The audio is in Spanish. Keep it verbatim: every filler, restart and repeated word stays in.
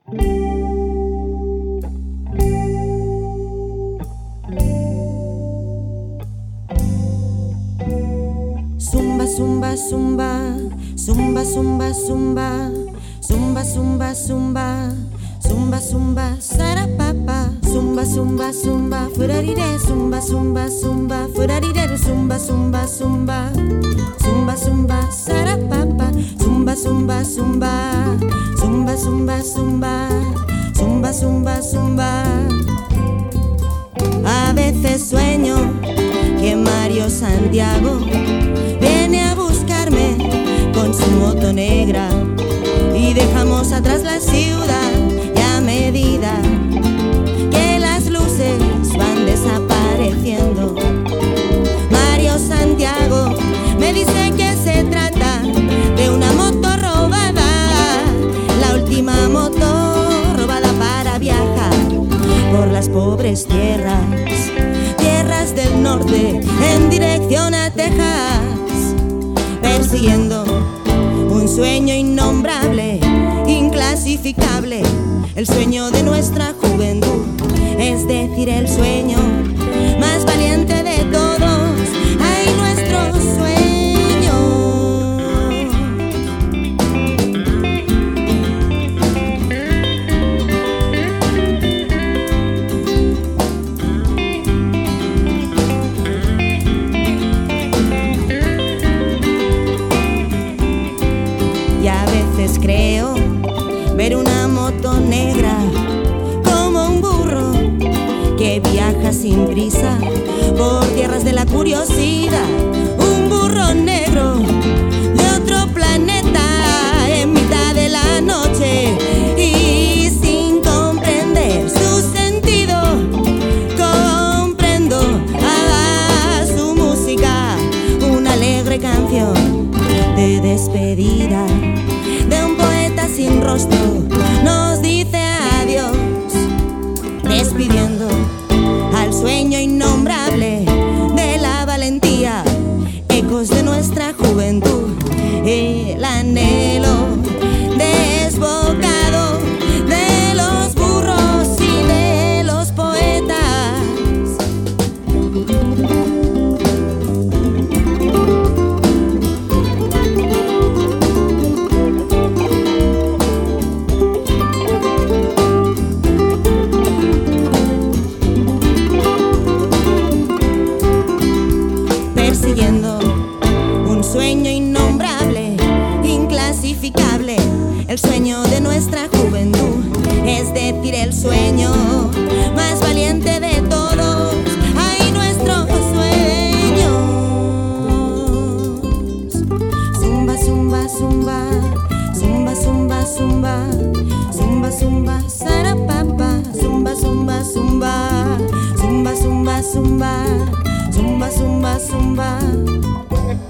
Zumba, zumba, zumba, zumba, zumba, zumba, zumba, zumba, zumba, zumba, zumba, sarapapa, zumba, zumba, zumba, furarire, zumba, zumba, zumba, furarire, zumba, zumba, zumba, zumba, zumba, sarapapa, zumba, zumba, zumba, zumba, zumba, zumba, zumba, zumba, zumba. A veces sueño que Mario Santiago viene a buscarme con su moto negra y dejamos atrás la ciudad, y a medida que las luces van desapareciendo, Mario Santiago me dice que se trata de una moto robada, la última moto robada para viajar por las pobres tierras, tierras del norte en dirección a Texas, persiguiendo un sueño innombrable, inclasificable, el sueño de nuestra juventud, es decir, el sueño más valiente de todos. ¡Ay, nuestro sueño! Y a veces creo ver una moto negra como un burro que viaja sin prisa por tierras de la curiosidad, un burro negro de otro planeta en mitad de la noche, y sin comprender su sentido comprendo a su música, una alegre canción de despedida de un poeta sin rostro, nos dice adiós, despidiendo al sueño innombrable de la valentía, ecos de nuestra juventud, el anhelo desbocado de los burros y de los poetas. Persiguiendo un sueño innombrable, inclasificable, el sueño de nuestra juventud, es decir, el sueño más valiente de todos. ¡Ay, nuestros sueños! Zumba, zumba, zumba, zumba, zumba, zumba, zumba, zumba, sarapapa, zumba, zumba, zumba, zumba, zumba, zumba, zumba, zumba, zumba.